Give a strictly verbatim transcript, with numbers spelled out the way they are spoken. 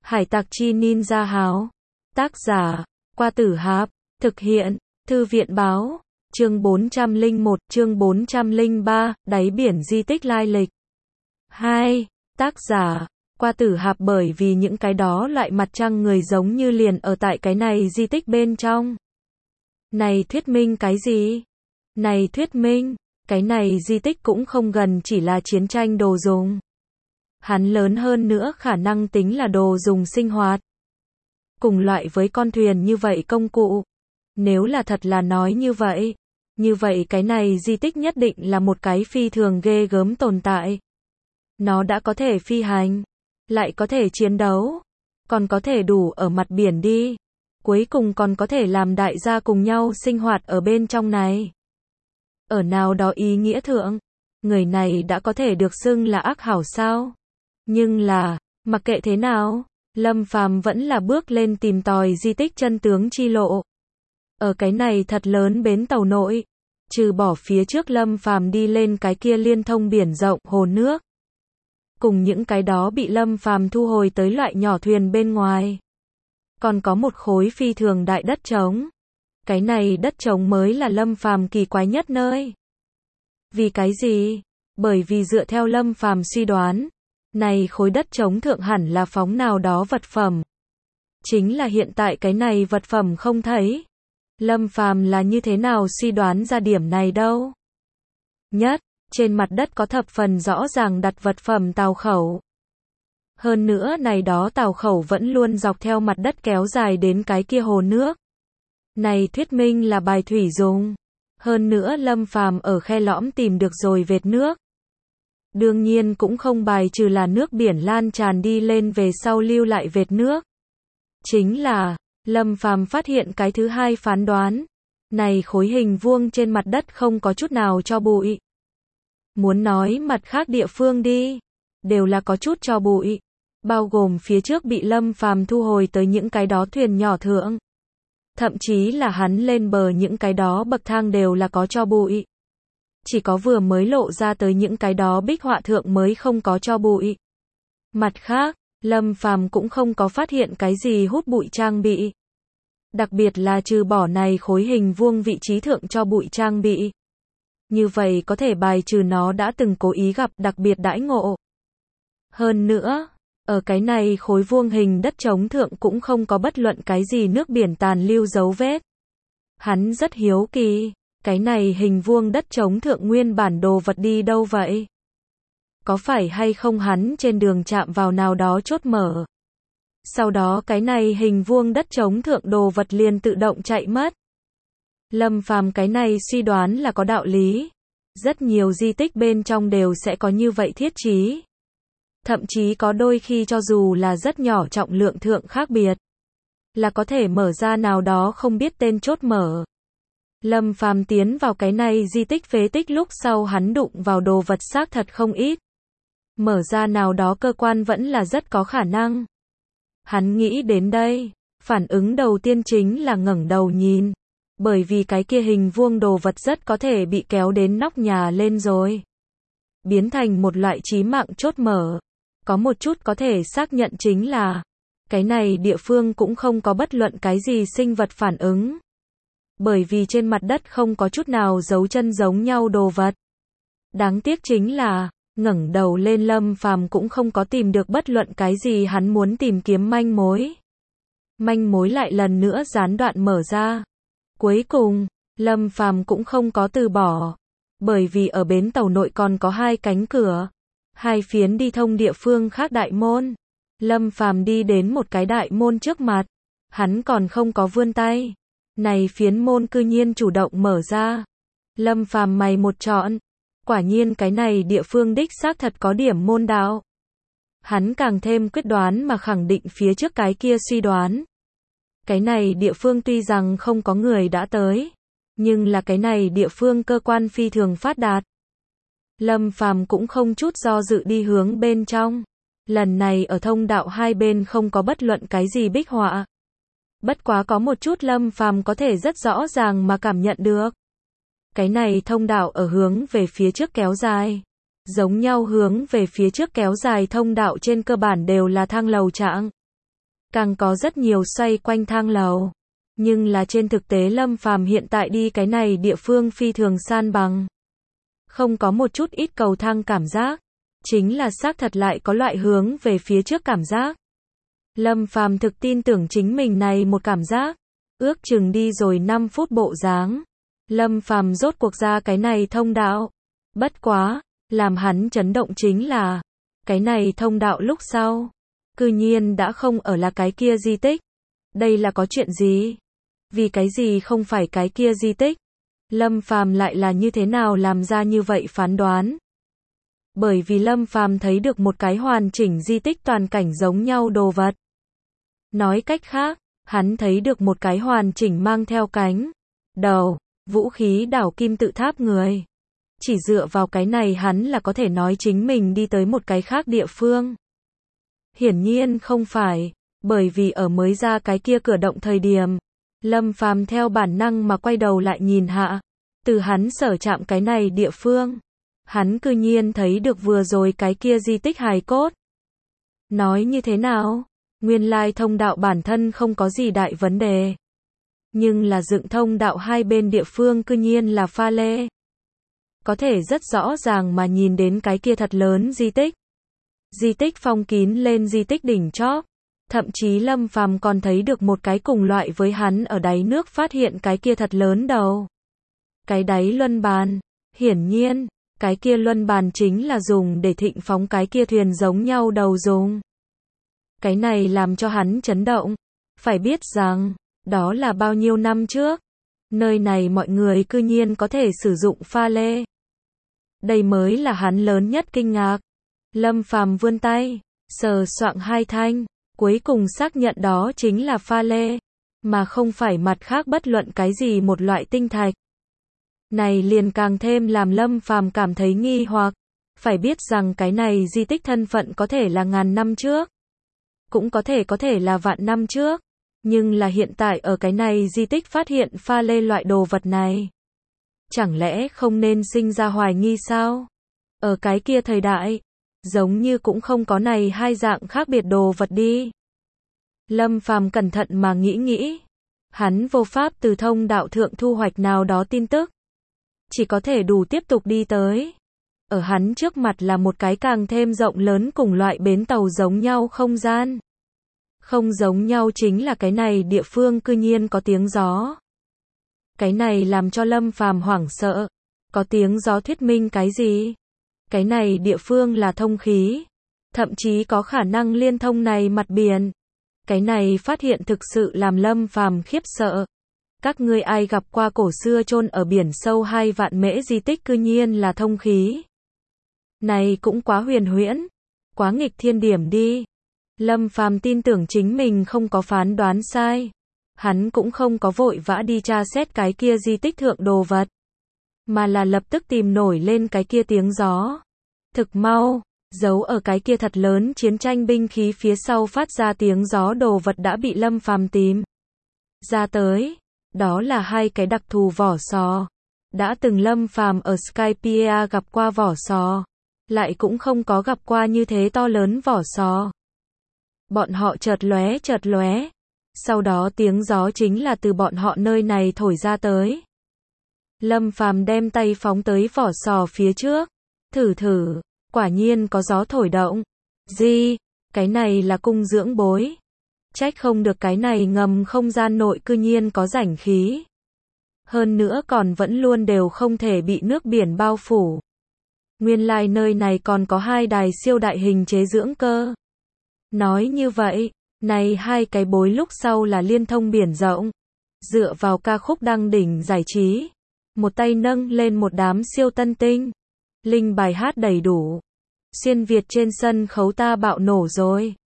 Hải tặc chi ninja háo. Tác giả, Qua Tử Hạp. Thực hiện, Thư viện báo. Chương bốn trăm lẻ một, chương bốn trăm lẻ ba, đáy biển di tích lai lịch. hai. Tác giả, Qua Tử Hạp. Bởi vì những cái đó loại mặt trăng người giống như liền ở tại cái này di tích bên trong. Này thuyết minh cái gì? Này thuyết minh, cái này di tích cũng không gần chỉ là chiến tranh đồ dùng. Hắn lớn hơn nữa khả năng tính là đồ dùng sinh hoạt. Cùng loại với con thuyền như vậy công cụ. Nếu là thật là nói như vậy, như vậy cái này di tích nhất định là một cái phi thường ghê gớm tồn tại. Nó đã có thể phi hành, lại có thể chiến đấu, còn có thể đủ ở mặt biển đi. Cuối cùng còn có thể làm đại gia cùng nhau sinh hoạt ở bên trong này. Ở nào đó ý nghĩa thượng, người này đã có thể được xưng là ác hảo sao? Nhưng là, mặc kệ thế nào, Lâm Phàm vẫn là bước lên tìm tòi di tích chân tướng chi lộ. Ở cái này thật lớn bến tàu nội, trừ bỏ phía trước Lâm Phàm đi lên cái kia liên thông biển rộng hồ nước, cùng những cái đó bị Lâm Phàm thu hồi tới loại nhỏ thuyền bên ngoài, còn có một khối phi thường đại đất trống. Cái này đất trống mới là Lâm Phàm kỳ quái nhất nơi. Vì cái gì? Bởi vì dựa theo Lâm Phàm suy đoán, này khối đất trống thượng hẳn là phóng nào đó vật phẩm. Chính là hiện tại cái này vật phẩm không thấy. Lâm Phàm là như thế nào suy đoán ra điểm này đâu? Nhất, trên mặt đất có thập phần rõ ràng đặt vật phẩm tàu khẩu. Hơn nữa này đó tàu khẩu vẫn luôn dọc theo mặt đất kéo dài đến cái kia hồ nước. Này thuyết minh là bài thủy dùng. Hơn nữa Lâm Phàm ở khe lõm tìm được rồi vệt nước. Đương nhiên cũng không bài trừ là nước biển lan tràn đi lên về sau lưu lại vệt nước. Chính là, Lâm Phàm phát hiện cái thứ hai phán đoán. Này khối hình vuông trên mặt đất không có chút nào cho bụi. Muốn nói mặt khác địa phương đi, đều là có chút cho bụi. Bao gồm phía trước bị Lâm Phàm thu hồi tới những cái đó thuyền nhỏ thượng. Thậm chí là hắn lên bờ những cái đó bậc thang đều là có cho bụi. Chỉ có vừa mới lộ ra tới những cái đó bích họa thượng mới không có cho bụi. Mặt khác, Lâm Phàm cũng không có phát hiện cái gì hút bụi trang bị. Đặc biệt là trừ bỏ này khối hình vuông vị trí thượng cho bụi trang bị. Như vậy có thể bài trừ nó đã từng cố ý gặp đặc biệt đãi ngộ. Hơn nữa, ở cái này khối vuông hình đất trống thượng cũng không có bất luận cái gì nước biển tàn lưu dấu vết. Hắn rất hiếu kỳ, cái này hình vuông đất trống thượng nguyên bản đồ vật đi đâu vậy? Có phải hay không hắn trên đường chạm vào nào đó chốt mở? Sau đó cái này hình vuông đất trống thượng đồ vật liền tự động chạy mất. Lâm Phàm cái này suy đoán là có đạo lý. Rất nhiều di tích bên trong đều sẽ có như vậy thiết trí. Thậm chí có đôi khi cho dù là rất nhỏ trọng lượng thượng khác biệt, là có thể mở ra nào đó không biết tên chốt mở. Lâm Phàm tiến vào cái này di tích phế tích lúc sau hắn đụng vào đồ vật xác thật không ít. Mở ra nào đó cơ quan vẫn là rất có khả năng. Hắn nghĩ đến đây, phản ứng đầu tiên chính là ngẩng đầu nhìn. Bởi vì cái kia hình vuông đồ vật rất có thể bị kéo đến nóc nhà lên rồi. Biến thành một loại chí mạng chốt mở. Có một chút có thể xác nhận chính là, cái này địa phương cũng không có bất luận cái gì sinh vật phản ứng. Bởi vì trên mặt đất không có chút nào dấu chân giống nhau đồ vật. Đáng tiếc chính là, ngẩng đầu lên Lâm Phàm cũng không có tìm được bất luận cái gì hắn muốn tìm kiếm manh mối. Manh mối lại lần nữa gián đoạn mở ra. Cuối cùng, Lâm Phàm cũng không có từ bỏ. Bởi vì ở bến tàu nội còn có hai cánh cửa. Hai phiến đi thông địa phương khác đại môn. Lâm Phàm đi đến một cái đại môn trước mặt. Hắn còn không có vươn tay. Này phiến môn cư nhiên chủ động mở ra. Lâm Phàm mày một trọn. Quả nhiên cái này địa phương đích xác thật có điểm môn đạo. Hắn càng thêm quyết đoán mà khẳng định phía trước cái kia suy đoán. Cái này địa phương tuy rằng không có người đã tới, nhưng là cái này địa phương cơ quan phi thường phát đạt. Lâm Phàm cũng không chút do dự đi hướng bên trong. Lần này ở thông đạo hai bên không có bất luận cái gì bích họa. Bất quá có một chút Lâm Phàm có thể rất rõ ràng mà cảm nhận được. Cái này thông đạo ở hướng về phía trước kéo dài. Giống nhau hướng về phía trước kéo dài thông đạo trên cơ bản đều là thang lầu trạng. càng có rất nhiều xoay quanh thang lầu. Nhưng là trên thực tế Lâm Phàm hiện tại đi cái này địa phương phi thường san bằng. Không có một chút ít cầu thang cảm giác. Chính là xác thật lại có loại hướng về phía trước cảm giác. Lâm Phàm thực tin tưởng chính mình này một cảm giác. Ước chừng đi rồi năm phút bộ dáng. Lâm Phàm rốt cuộc ra cái này thông đạo. Bất quá, làm hắn chấn động chính là, cái này thông đạo lúc sau, cư nhiên đã không ở là cái kia di tích. Đây là có chuyện gì? Vì cái gì không phải cái kia di tích? Lâm Phàm lại là như thế nào làm ra như vậy phán đoán? Bởi vì Lâm Phàm thấy được một cái hoàn chỉnh di tích toàn cảnh giống nhau đồ vật. Nói cách khác, hắn thấy được một cái hoàn chỉnh mang theo cánh, đầu, vũ khí đảo kim tự tháp người. Chỉ dựa vào cái này hắn là có thể nói chính mình đi tới một cái khác địa phương. Hiển nhiên không phải, bởi vì ở mới ra cái kia cửa động thời điểm, Lâm Phàm theo bản năng mà quay đầu lại nhìn hạ, từ hắn sở chạm cái này địa phương, hắn cư nhiên thấy được vừa rồi cái kia di tích hài cốt. Nói như thế nào? Nguyên lai thông đạo bản thân không có gì đại vấn đề. Nhưng là dựng thông đạo hai bên địa phương cư nhiên là pha lê. Có thể rất rõ ràng mà nhìn đến cái kia thật lớn di tích. Di tích phong kín lên di tích đỉnh chóp. Thậm chí Lâm Phàm còn thấy được một cái cùng loại với hắn ở đáy nước phát hiện cái kia thật lớn đầu. Cái đáy luân bàn. Hiển nhiên, cái kia luân bàn chính là dùng để thịnh phóng cái kia thuyền giống nhau đầu dùng. Cái này làm cho hắn chấn động. Phải biết rằng, đó là bao nhiêu năm trước. Nơi này mọi người cư nhiên có thể sử dụng pha lê. Đây mới là hắn lớn nhất kinh ngạc. Lâm Phàm vươn tay, sờ soạng hai thanh, cuối cùng xác nhận đó chính là pha lê, mà không phải mặt khác bất luận cái gì một loại tinh thạch. Này liền càng thêm làm Lâm Phàm cảm thấy nghi hoặc. Phải biết rằng cái này di tích thân phận có thể là ngàn năm trước. Cũng có thể có thể là vạn năm trước. Nhưng là hiện tại ở cái này di tích phát hiện pha lê loại đồ vật này. Chẳng lẽ không nên sinh ra hoài nghi sao? Ở cái kia thời đại, giống như cũng không có này hai dạng khác biệt đồ vật đi. Lâm Phàm cẩn thận mà nghĩ nghĩ. Hắn vô pháp từ thông đạo thượng thu hoạch nào đó tin tức. Chỉ có thể đủ tiếp tục đi tới. Ở hắn trước mặt là một cái càng thêm rộng lớn cùng loại bến tàu giống nhau không gian. Không giống nhau chính là cái này địa phương cư nhiên có tiếng gió. Cái này làm cho Lâm Phàm hoảng sợ. Có tiếng gió thuyết minh cái gì? Cái này địa phương là thông khí. Thậm chí có khả năng liên thông này mặt biển. Cái này phát hiện thực sự làm Lâm Phàm khiếp sợ. Các ngươi ai gặp qua cổ xưa chôn ở biển sâu hai vạn mễ di tích cư nhiên là thông khí? Này cũng quá huyền huyễn. Quá nghịch thiên điểm đi. Lâm Phàm tin tưởng chính mình không có phán đoán sai. Hắn cũng không có vội vã đi tra xét cái kia di tích thượng đồ vật. Mà là lập tức tìm nổi lên cái kia tiếng gió. Thực mau, giấu ở cái kia thật lớn chiến tranh binh khí phía sau phát ra tiếng gió đồ vật đã bị Lâm Phàm tìm ra tới. Đó là hai cái đặc thù vỏ sò. Đã từng Lâm Phàm ở Skypiea gặp qua vỏ sò. Lại cũng không có gặp qua như thế to lớn vỏ sò. Bọn họ chợt lóe chợt lóe. Sau đó tiếng gió chính là từ bọn họ nơi này thổi ra tới. Lâm Phàm đem tay phóng tới vỏ sò phía trước. Thử thử, quả nhiên có gió thổi động. Gì? Cái này là cung dưỡng bối. Trách không được cái này ngầm không gian nội cư nhiên có rảnh khí. Hơn nữa còn vẫn luôn đều không thể bị nước biển bao phủ. Nguyên lai nơi này còn có hai đài siêu đại hình chế dưỡng cơ. Nói như vậy, này hai cái bối lúc sau là liên thông biển rộng. Dựa vào ca khúc đăng đỉnh giải trí. Một tay nâng lên một đám siêu tân tinh. Linh bài hát đầy đủ. Xuyên Việt trên sân khấu ta bạo nổ rồi.